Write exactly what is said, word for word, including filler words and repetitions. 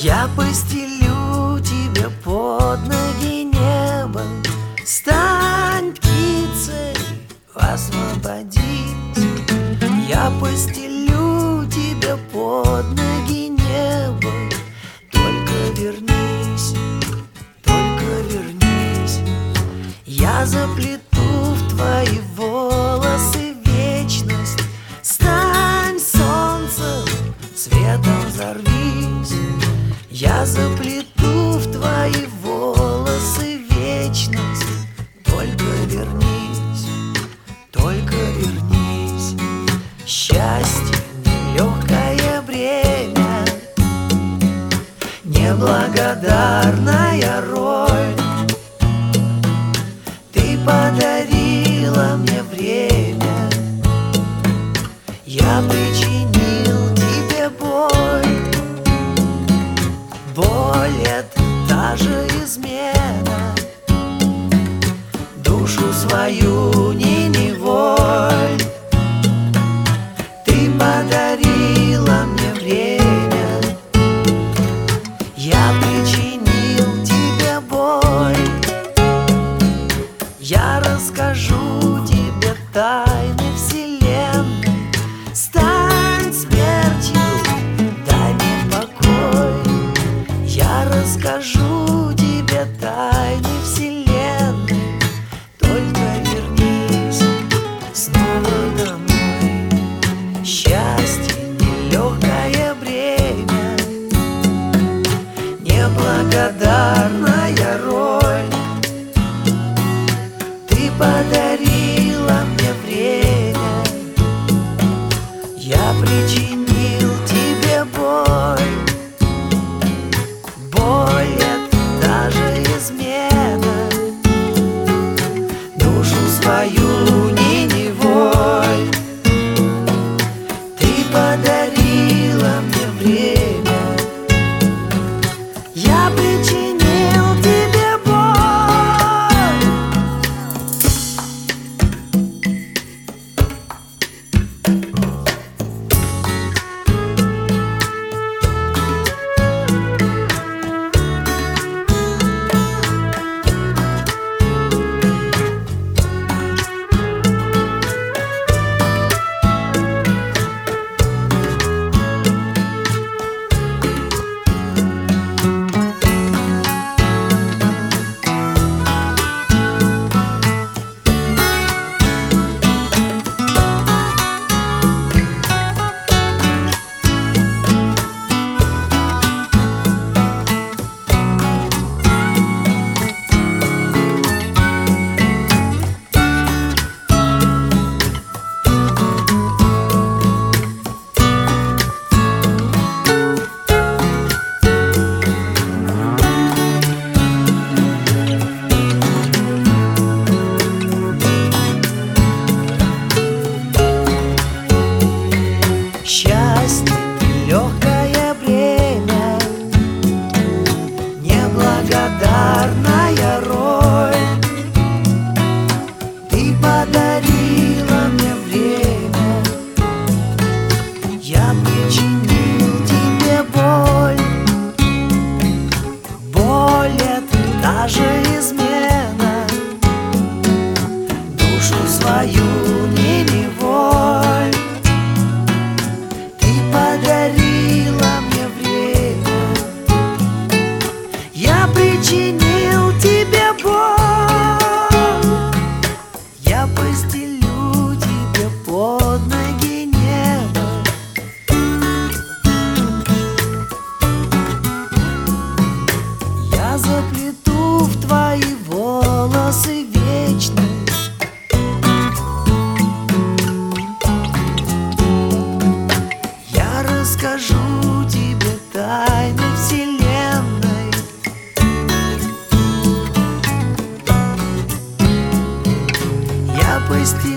Я постелю тебе под ноги небо. Стань птицей, освободись. Я постелю тебе под ноги небо. Только вернись, только вернись. Я заплету в твои волосы вечность. Стань солнцем, светом взорвись. Я заплету в твои волосы вечность. Только вернись, только вернись. Счастье — нелегкое бремя, неблагодарная роль. Ты подарила мне время, я причинил тебе боль. Боль — это та же измена, душу свою не неволь. Ты подарила мне время, я причинил тебе боль. Я расскажу тебе тайны вселенной. Стань смертью, дай мне покой. Я расскажу тебе тайны вселенной. Только вернись снова домой. Счастье — нелегкое бремя, неблагодарная роль. Ты подарила мне время, я причинил тебе боль. Боль — это даже измена, душу свою не неволь. Ты подарила мне время, я причинил тебе боль. Счастье — легкое бремя, неблагодарная роль. Ты подарила мне время, я причинил тебе боль. Боль — это даже измена, душу свою не неволь. Подарила мне время, я причинил тебе боль. Я постелю тебе под ноги небо. Я заплету в твои волосы вечность. Расскажу тебе тайны вселенной. Я постелю